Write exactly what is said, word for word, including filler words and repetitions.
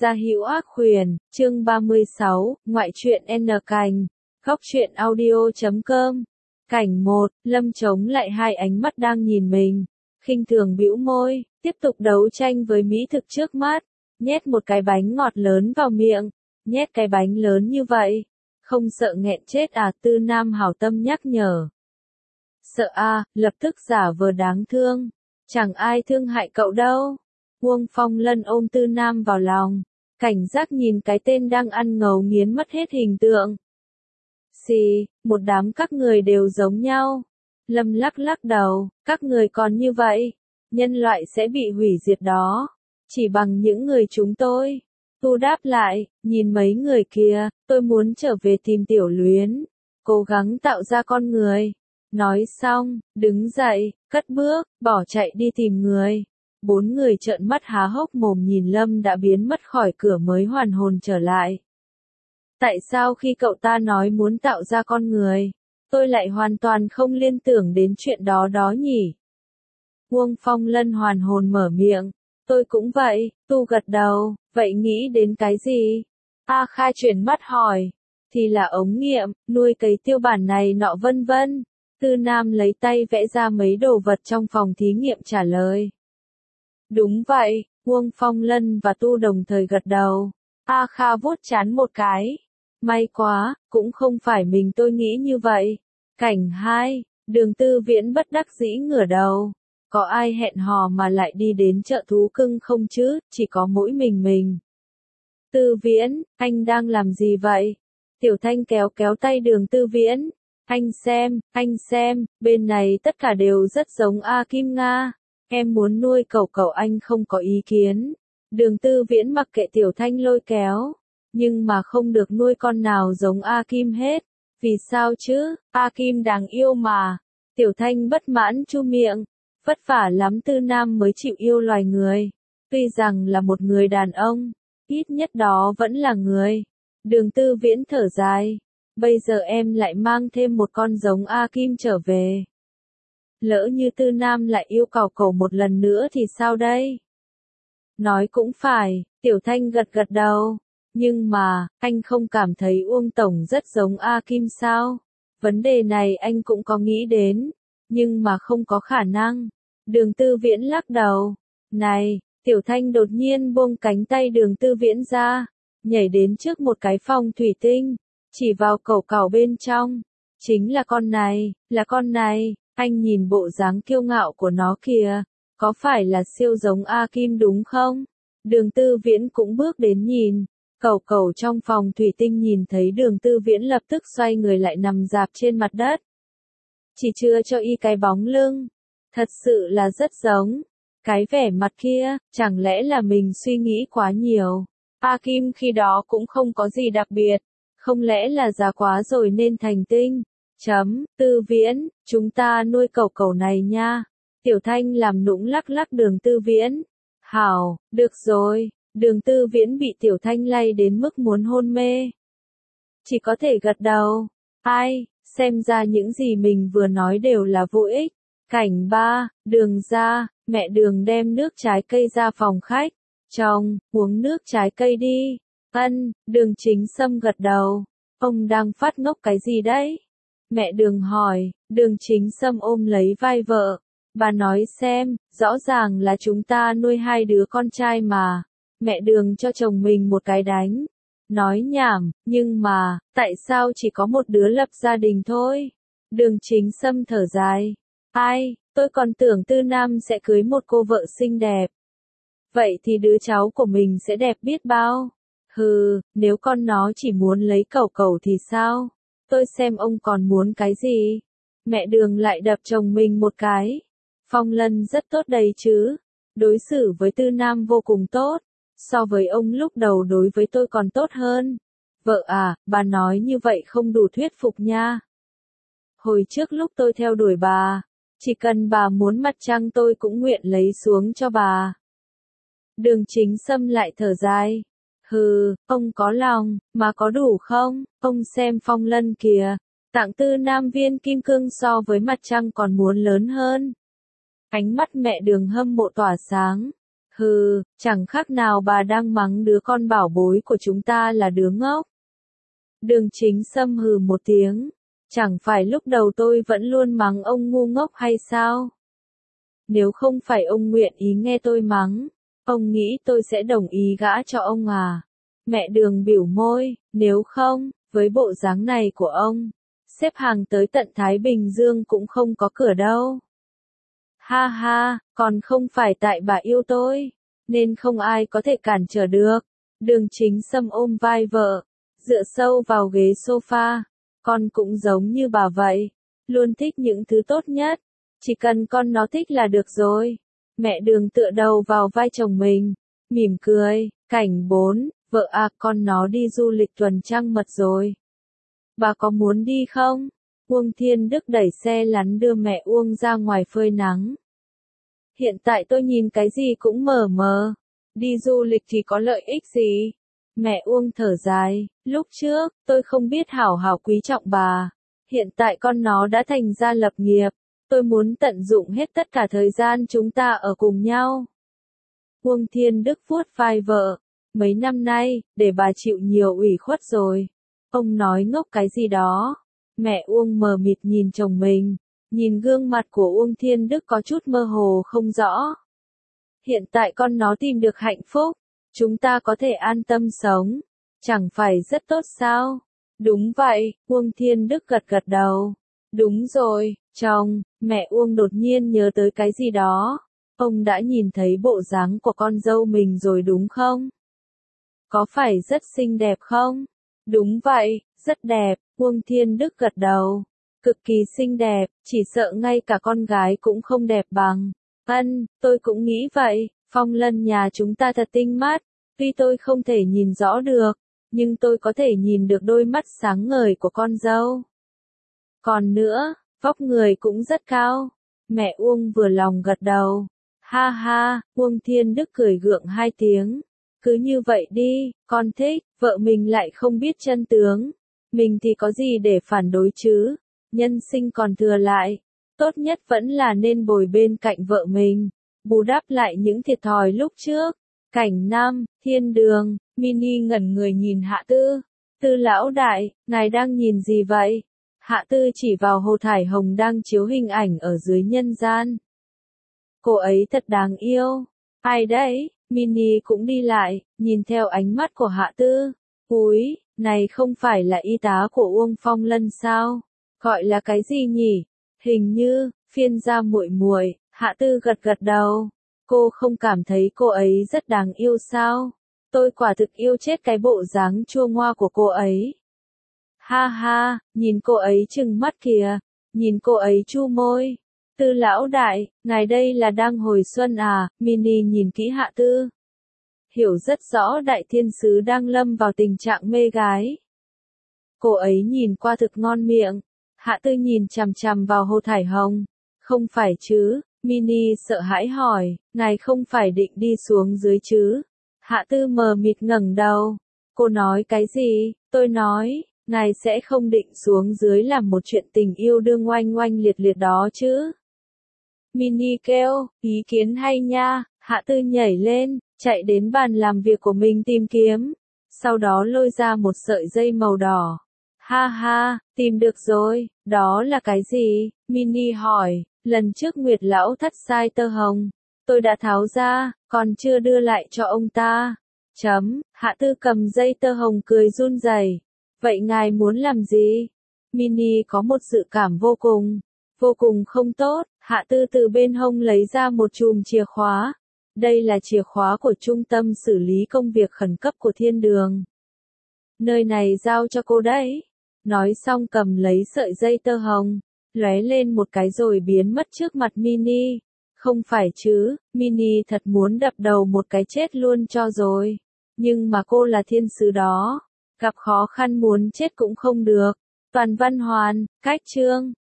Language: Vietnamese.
Gia hữu ác khuyển, chương ba mươi sáu, ngoại truyện N cành, góc truyện audio chấm com. Cảnh một, Lâm chống lại hai ánh mắt đang nhìn mình, khinh thường bĩu môi, tiếp tục đấu tranh với mỹ thực trước mắt, nhét một cái bánh ngọt lớn vào miệng, nhét cái bánh lớn như vậy, không sợ nghẹn chết à? Tư Nam hảo tâm nhắc nhở. Sợ à, lập tức giả vờ đáng thương, chẳng ai thương hại cậu đâu. Uông Phong Lân ôm Tư Nam vào lòng, cảnh giác nhìn cái tên đang ăn ngấu nghiến mất hết hình tượng. Xì, một đám các người đều giống nhau. Lâm lắc lắc đầu, các người còn như vậy, nhân loại sẽ bị hủy diệt đó, chỉ bằng những người chúng tôi. Tu đáp lại, nhìn mấy người kia, tôi muốn trở về tìm Tiểu Luyến, cố gắng tạo ra con người. Nói xong, đứng dậy, cất bước, bỏ chạy đi tìm người. Bốn người trợn mắt há hốc mồm nhìn Lâm đã biến mất khỏi cửa mới hoàn hồn trở lại. Tại sao khi cậu ta nói muốn tạo ra con người, tôi lại hoàn toàn không liên tưởng đến chuyện đó đó nhỉ? Uông Phong Lân hoàn hồn mở miệng, tôi cũng vậy. Tu gật đầu, vậy nghĩ đến cái gì? A Khai chuyển mắt hỏi, thì là ống nghiệm, nuôi cấy tiêu bản này nọ vân vân. Tư Nam lấy tay vẽ ra mấy đồ vật trong phòng thí nghiệm trả lời. Đúng vậy, Uông Phong Lân và Tu đồng thời gật đầu. A Kha vuốt trán một cái. May quá, cũng không phải mình tôi nghĩ như vậy. Cảnh hai, Đường Tư Viễn bất đắc dĩ ngửa đầu. Có ai hẹn hò mà lại đi đến chợ thú cưng không chứ, chỉ có mỗi mình mình. Tư Viễn, anh đang làm gì vậy? Tiểu Thanh kéo kéo tay Đường Tư Viễn. Anh xem, anh xem, bên này tất cả đều rất giống A Kim Nga. Em muốn nuôi cậu cậu anh không có ý kiến. Đường Tư Viễn mặc kệ Tiểu Thanh lôi kéo. Nhưng mà không được nuôi con nào giống A Kim hết. Vì sao chứ, A Kim đáng yêu mà. Tiểu Thanh bất mãn chu miệng. Vất vả lắm Tư Nam mới chịu yêu loài người. Tuy rằng là một người đàn ông, ít nhất đó vẫn là người. Đường Tư Viễn thở dài. Bây giờ em lại mang thêm một con giống A Kim trở về. Lỡ như Tư Nam lại yêu cầu cậu một lần nữa thì sao đây? Nói cũng phải, Tiểu Thanh gật gật đầu. Nhưng mà, anh không cảm thấy Uông Tổng rất giống A Kim sao? Vấn đề này anh cũng có nghĩ đến, nhưng mà không có khả năng. Đường Tư Viễn lắc đầu. Này, Tiểu Thanh đột nhiên buông cánh tay Đường Tư Viễn ra, nhảy đến trước một cái phòng thủy tinh, chỉ vào cẩu cẩu bên trong. Chính là con này, là con này. Anh nhìn bộ dáng kiêu ngạo của nó kìa, có phải là siêu giống A Kim đúng không? Đường Tư Viễn cũng bước đến nhìn, cẩu cẩu trong phòng thủy tinh nhìn thấy Đường Tư Viễn lập tức xoay người lại nằm rạp trên mặt đất. Chỉ chưa cho y cái bóng lưng, thật sự là rất giống. Cái vẻ mặt kia, chẳng lẽ là mình suy nghĩ quá nhiều? A Kim khi đó cũng không có gì đặc biệt, không lẽ là già quá rồi nên thành tinh? Chấm, Tư Viễn, chúng ta nuôi cẩu cẩu này nha. Tiểu Thanh làm nũng lắc lắc Đường Tư Viễn. Hảo, được rồi. Đường Tư Viễn bị Tiểu Thanh lay đến mức muốn hôn mê. Chỉ có thể gật đầu. Ai, xem ra những gì mình vừa nói đều là vô ích. Cảnh ba, Đường ra, mẹ Đường đem nước trái cây ra phòng khách. Chồng, uống nước trái cây đi. Ân, Đường Chính Sâm gật đầu. Ông đang phát ngốc cái gì đấy? Mẹ Đường hỏi. Đường Chính Sâm ôm lấy vai vợ. Bà nói xem, rõ ràng là chúng ta nuôi hai đứa con trai mà. Mẹ Đường cho chồng mình một cái đánh. Nói nhảm, nhưng mà, tại sao chỉ có một đứa lập gia đình thôi? Đường Chính Sâm thở dài. Ai, tôi còn tưởng Tư Nam sẽ cưới một cô vợ xinh đẹp. Vậy thì đứa cháu của mình sẽ đẹp biết bao. Hừ, nếu con nó chỉ muốn lấy cẩu cẩu thì sao? Tôi xem ông còn muốn cái gì? Mẹ Đường lại đập chồng mình một cái. Phong Lân rất tốt đấy chứ. Đối xử với Tư Nam vô cùng tốt. So với ông lúc đầu đối với tôi còn tốt hơn. Vợ à, bà nói như vậy không đủ thuyết phục nha. Hồi trước lúc tôi theo đuổi bà, chỉ cần bà muốn mặt trăng tôi cũng nguyện lấy xuống cho bà. Đường Chính Sâm lại thở dài. Hừ, ông có lòng, mà có đủ không? Ông xem Phong Lân kìa, tặng Tư Nam viên kim cương so với mặt trăng còn muốn lớn hơn. Ánh mắt mẹ Đường hâm mộ tỏa sáng. Hừ, chẳng khác nào bà đang mắng đứa con bảo bối của chúng ta là đứa ngốc. Đường Chính Sâm hừ một tiếng. Chẳng phải lúc đầu tôi vẫn luôn mắng ông ngu ngốc hay sao? Nếu không phải ông nguyện ý nghe tôi mắng, ông nghĩ tôi sẽ đồng ý gả cho ông à? Mẹ Đường bĩu môi, nếu không, với bộ dáng này của ông, xếp hàng tới tận Thái Bình Dương cũng không có cửa đâu. Ha ha, còn không phải tại bà yêu tôi, nên không ai có thể cản trở được. Đường Chính Sâm ôm vai vợ, dựa sâu vào ghế sofa. Con cũng giống như bà vậy, luôn thích những thứ tốt nhất. Chỉ cần con nó thích là được rồi. Mẹ Đường tựa đầu vào vai chồng mình, mỉm cười. Cảnh bốn, vợ à, con nó đi du lịch tuần trăng mật rồi. Bà có muốn đi không? Uông Thiên Đức đẩy xe lăn đưa mẹ Uông ra ngoài phơi nắng. Hiện tại tôi nhìn cái gì cũng mờ mờ. Đi du lịch thì có lợi ích gì? Mẹ Uông thở dài, lúc trước, tôi không biết hảo hảo quý trọng bà. Hiện tại con nó đã thành gia lập nghiệp. Tôi muốn tận dụng hết tất cả thời gian chúng ta ở cùng nhau. Uông Thiên Đức vuốt vai vợ. Mấy năm nay, để bà chịu nhiều ủy khuất rồi. Ông nói ngốc cái gì đó. Mẹ Uông mờ mịt nhìn chồng mình. Nhìn gương mặt của Uông Thiên Đức có chút mơ hồ không rõ. Hiện tại con nó tìm được hạnh phúc. Chúng ta có thể an tâm sống. Chẳng phải rất tốt sao? Đúng vậy, Uông Thiên Đức gật gật đầu. Đúng rồi, chồng, mẹ Uông đột nhiên nhớ tới cái gì đó. Ông đã nhìn thấy bộ dáng của con dâu mình rồi đúng không? Có phải rất xinh đẹp không? Đúng vậy, rất đẹp, Uông Thiên Đức gật đầu. Cực kỳ xinh đẹp, chỉ sợ ngay cả con gái cũng không đẹp bằng. Ân, tôi cũng nghĩ vậy, Phong Lân nhà chúng ta thật tinh mắt. Tuy tôi không thể nhìn rõ được, nhưng tôi có thể nhìn được đôi mắt sáng ngời của con dâu. Còn nữa, vóc người cũng rất cao. Mẹ Uông vừa lòng gật đầu. Ha ha, Uông Thiên Đức cười gượng hai tiếng. Cứ như vậy đi, con thích, vợ mình lại không biết chân tướng. Mình thì có gì để phản đối chứ? Nhân sinh còn thừa lại. Tốt nhất vẫn là nên bồi bên cạnh vợ mình. Bù đắp lại những thiệt thòi lúc trước. Cảnh năm, thiên đường, Mini ngẩn người nhìn Hạ Tư. Tư lão đại, ngài đang nhìn gì vậy? Hạ Tư chỉ vào Hồ Thải Hồng đang chiếu hình ảnh ở dưới nhân gian. Cô ấy thật đáng yêu. Ai đấy? Mini cũng đi lại, nhìn theo ánh mắt của Hạ Tư. Úi, này không phải là y tá của Uông Phong Lân sao? Gọi là cái gì nhỉ? Hình như, phiên gia muội muội. Hạ Tư gật gật đầu. Cô không cảm thấy cô ấy rất đáng yêu sao? Tôi quả thực yêu chết cái bộ dáng chua ngoa của cô ấy. Ha ha, nhìn cô ấy trừng mắt kìa. Nhìn cô ấy chu môi. Tư lão đại, ngài đây là đang hồi xuân à? Mini nhìn kỹ Hạ Tư. Hiểu rất rõ đại thiên sứ đang lâm vào tình trạng mê gái. Cô ấy nhìn qua thực ngon miệng. Hạ Tư nhìn chằm chằm vào Hồ Thải Hồng. Không phải chứ? Mini sợ hãi hỏi, ngài không phải định đi xuống dưới chứ? Hạ Tư mờ mịt ngẩng đầu. Cô nói cái gì? Tôi nói, ngài sẽ không định xuống dưới làm một chuyện tình yêu đương oanh oanh liệt liệt đó chứ? Mini kêu, ý kiến hay nha. Hạ Tư nhảy lên, chạy đến bàn làm việc của mình tìm kiếm. Sau đó lôi ra một sợi dây màu đỏ. Ha ha, tìm được rồi, đó là cái gì? Mini hỏi, lần trước Nguyệt lão thắt sai tơ hồng. Tôi đã tháo ra, còn chưa đưa lại cho ông ta. Chấm, Hạ Tư cầm dây tơ hồng cười run rẩy. Vậy ngài muốn làm gì? Mini có một dự cảm vô cùng, vô cùng không tốt. Hạ Tư từ bên hông lấy ra một chùm chìa khóa. Đây là chìa khóa của trung tâm xử lý công việc khẩn cấp của thiên đường. Nơi này giao cho cô đấy. Nói xong cầm lấy sợi dây tơ hồng, lóe lên một cái rồi biến mất trước mặt Mini. Không phải chứ, Mini thật muốn đập đầu một cái chết luôn cho rồi. Nhưng mà cô là thiên sứ đó. Gặp khó khăn muốn chết cũng không được. Toàn Văn Hoàn, cách chương.